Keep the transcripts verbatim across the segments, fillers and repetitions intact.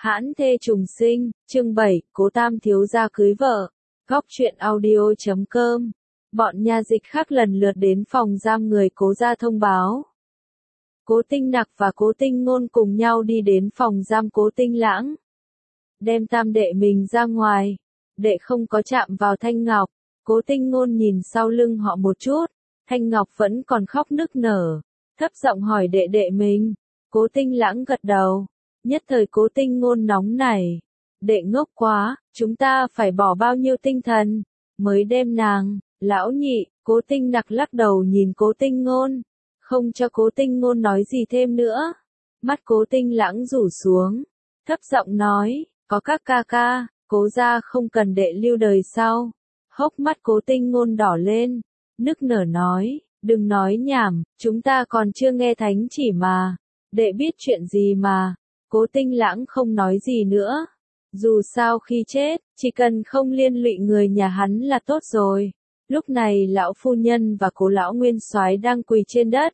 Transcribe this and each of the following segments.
Hãn thê trùng sinh, chương bảy, Cố Tam thiếu gia cưới vợ. Góc truyện audio chấm com. Bọn nha dịch khác lần lượt đến phòng giam người Cố gia thông báo. Cố Tinh Nặc và Cố Tinh Ngôn cùng nhau đi đến phòng giam Cố Tinh Lãng. Đem tam đệ mình ra ngoài. Đệ không có chạm vào Thanh Ngọc. Cố Tinh Ngôn nhìn sau lưng họ một chút. Thanh Ngọc vẫn còn khóc nức nở. Thấp giọng hỏi đệ đệ mình. Cố Tinh Lãng gật đầu. Nhất thời Cố Tinh Ngôn nóng nảy. Đệ ngốc quá, chúng ta phải bỏ bao nhiêu tinh thần, mới đem nàng, lão nhị, Cố Tinh Nặc lắc đầu nhìn Cố Tinh Ngôn, không cho Cố Tinh Ngôn nói gì thêm nữa. Mắt Cố Tinh Lãng rủ xuống, thấp giọng nói, có các ca ca, Cố gia không cần đệ lưu đời sau. Hốc mắt Cố Tinh Ngôn đỏ lên, nức nở nói, đừng nói nhảm, chúng ta còn chưa nghe thánh chỉ mà, đệ biết chuyện gì mà. Cố Tinh Lãng không nói gì nữa. Dù sao khi chết, chỉ cần không liên lụy người nhà hắn là tốt rồi. Lúc này lão phu nhân và Cố lão nguyên soái đang quỳ trên đất.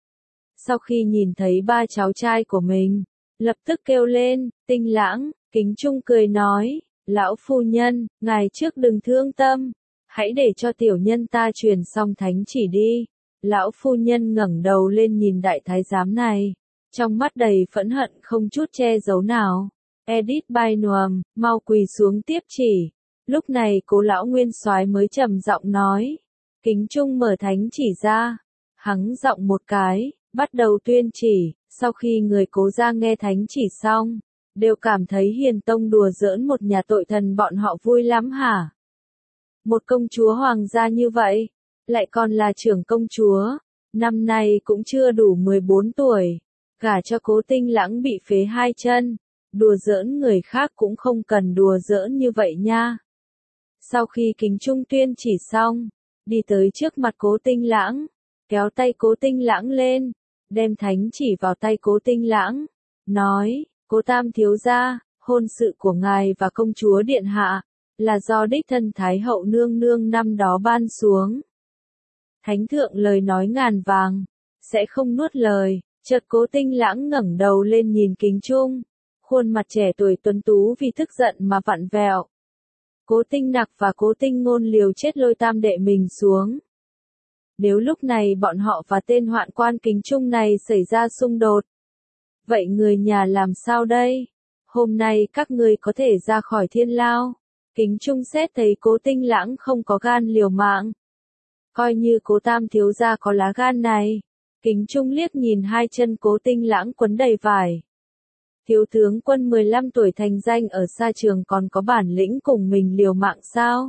Sau khi nhìn thấy ba cháu trai của mình, lập tức kêu lên, Tinh Lãng, Kính Trung cười nói, lão phu nhân, ngài trước đừng thương tâm, hãy để cho tiểu nhân ta truyền xong thánh chỉ đi. Lão phu nhân ngẩng đầu lên nhìn đại thái giám này. Trong mắt đầy phẫn hận không chút che giấu nào. Edith Bai Nuam, mau quỳ xuống tiếp chỉ. Lúc này Cố lão nguyên soái mới trầm giọng nói. Kính Trung mở thánh chỉ ra. Hắng giọng một cái, bắt đầu tuyên chỉ. Sau khi người Cố gia nghe thánh chỉ xong, đều cảm thấy Hiền Tông đùa giỡn một nhà tội thần bọn họ vui lắm hả? Một công chúa hoàng gia như vậy, lại còn là trưởng công chúa, năm nay cũng chưa đủ mười bốn tuổi. Gả cho Cố Tinh Lãng bị phế hai chân, đùa giỡn người khác cũng không cần đùa giỡn như vậy nha. Sau khi Kính Trung tuyên chỉ xong, đi tới trước mặt Cố Tinh Lãng, kéo tay Cố Tinh Lãng lên, đem thánh chỉ vào tay Cố Tinh Lãng, nói, Cố Tam thiếu gia, hôn sự của ngài và công chúa điện hạ, là do đích thân Thái hậu nương nương năm đó ban xuống. Thánh thượng lời nói ngàn vàng, sẽ không nuốt lời. Chợt Cố Tinh Lãng ngẩng đầu lên nhìn Kính Trung, khuôn mặt trẻ tuổi tuấn tú vì tức giận mà vặn vẹo. Cố Tinh Nặc và Cố Tinh Ngôn liều chết lôi tam đệ mình xuống. Nếu lúc này bọn họ và tên hoạn quan Kính Trung này xảy ra xung đột, vậy người nhà làm sao đây? Hôm nay các ngươi có thể ra khỏi thiên lao. Kính Trung xét thấy Cố Tinh Lãng không có gan liều mạng. Coi như Cố Tam thiếu gia có lá gan này. Kính Trung liếc nhìn hai chân Cố Tinh Lãng quấn đầy vải. Thiếu tướng quân mười lăm tuổi thành danh ở xa trường còn có bản lĩnh cùng mình liều mạng sao?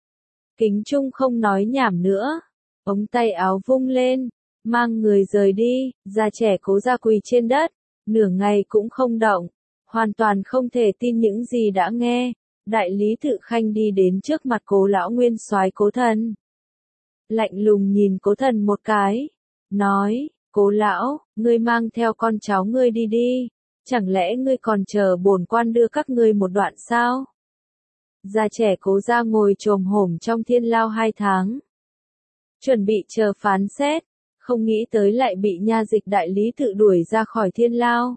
Kính Trung không nói nhảm nữa. Ống tay áo vung lên, mang người rời đi, già trẻ Cố gia quỳ trên đất, nửa ngày cũng không động, hoàn toàn không thể tin những gì đã nghe. Đại lý Tự Khanh đi đến trước mặt Cố lão nguyên soái Cố thần. Lạnh lùng nhìn Cố thần một cái. Nói, Cố lão, ngươi mang theo con cháu ngươi đi đi, chẳng lẽ ngươi còn chờ bổn quan đưa các ngươi một đoạn sao? Già trẻ Cố gia ngồi chồm hổm trong thiên lao hai tháng. Chuẩn bị chờ phán xét, không nghĩ tới lại bị nha dịch đại lý Tự đuổi ra khỏi thiên lao.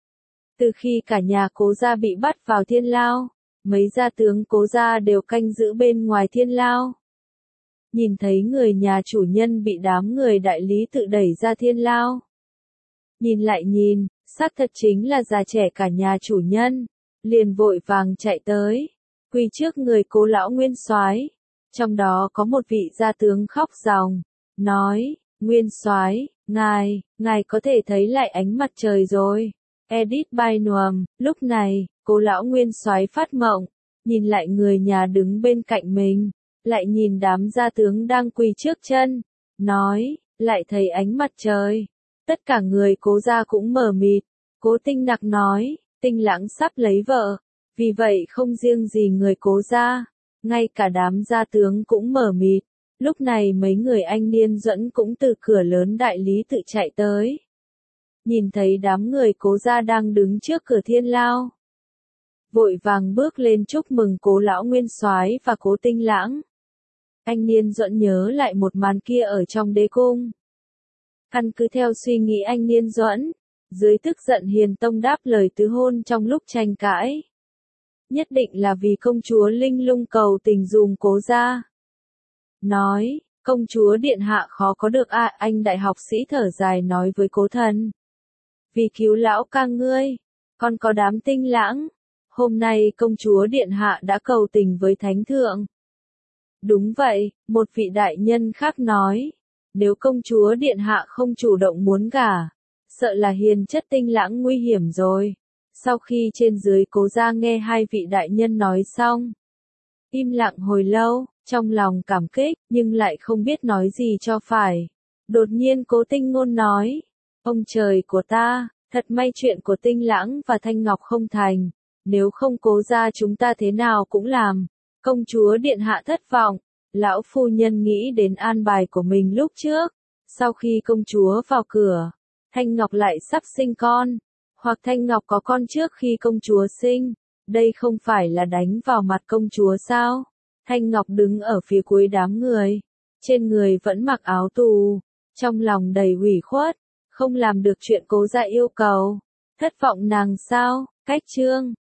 Từ khi cả nhà Cố gia bị bắt vào thiên lao, mấy gia tướng Cố gia đều canh giữ bên ngoài thiên lao. Nhìn thấy người nhà chủ nhân bị đám người đại lý Tự đẩy ra thiên lao. Nhìn lại nhìn, xác thật chính là già trẻ cả nhà chủ nhân, liền vội vàng chạy tới, quỳ trước người Cố lão nguyên soái. Trong đó có một vị gia tướng khóc ròng, nói, Nguyên soái, ngài, ngài có thể thấy lại ánh mặt trời rồi. Edith Bai Nuam, lúc này, Cố lão nguyên soái phát mộng, nhìn lại người nhà đứng bên cạnh mình. Lại nhìn đám gia tướng đang quỳ trước chân, nói, lại thấy ánh mặt trời. Tất cả người Cố gia cũng mờ mịt. Cố Tinh Nặc nói, Tinh Lãng sắp lấy vợ, vì vậy không riêng gì người Cố gia, ngay cả đám gia tướng cũng mờ mịt. Lúc này mấy người anh Niên Duẫn cũng từ cửa lớn đại lý Tự chạy tới. Nhìn thấy đám người Cố gia đang đứng trước cửa thiên lao, vội vàng bước lên chúc mừng Cố lão nguyên soái và Cố Tinh Lãng. Anh Niên Duẫn nhớ lại một màn kia ở trong đế cung. Căn cứ theo suy nghĩ anh Niên Duẫn, Dưới tức giận Hiền Tông đáp lời tứ hôn trong lúc tranh cãi. Nhất định là vì công chúa Linh Lung cầu tình dùm cố gia. Nói, công chúa điện hạ khó có được à, anh đại học sĩ thở dài nói với cố thần. Vì cứu lão ca ngươi, con có đám tinh lãng. Hôm nay công chúa điện hạ đã cầu tình với thánh thượng. Đúng vậy, một vị đại nhân khác nói. Nếu công chúa điện hạ không chủ động muốn gả, sợ là hiền chất tinh lãng nguy hiểm rồi. Sau khi trên dưới cố gia nghe hai vị đại nhân nói xong, im lặng hồi lâu, trong lòng cảm kích, nhưng lại không biết nói gì cho phải. Đột nhiên cố tinh ngôn nói, ông trời của ta, thật may chuyện của tinh lãng và thanh ngọc không thành, nếu không cố gia chúng ta thế nào cũng làm. Công chúa điện hạ thất vọng, lão phu nhân nghĩ đến an bài của mình lúc trước, sau khi công chúa vào cửa, Thanh Ngọc lại sắp sinh con, hoặc Thanh Ngọc có con trước khi công chúa sinh, đây không phải là đánh vào mặt công chúa sao? Thanh Ngọc đứng ở phía cuối đám người, trên người vẫn mặc áo tù, trong lòng đầy ủy khuất, không làm được chuyện cố gia yêu cầu, thất vọng nàng sao? Cách chương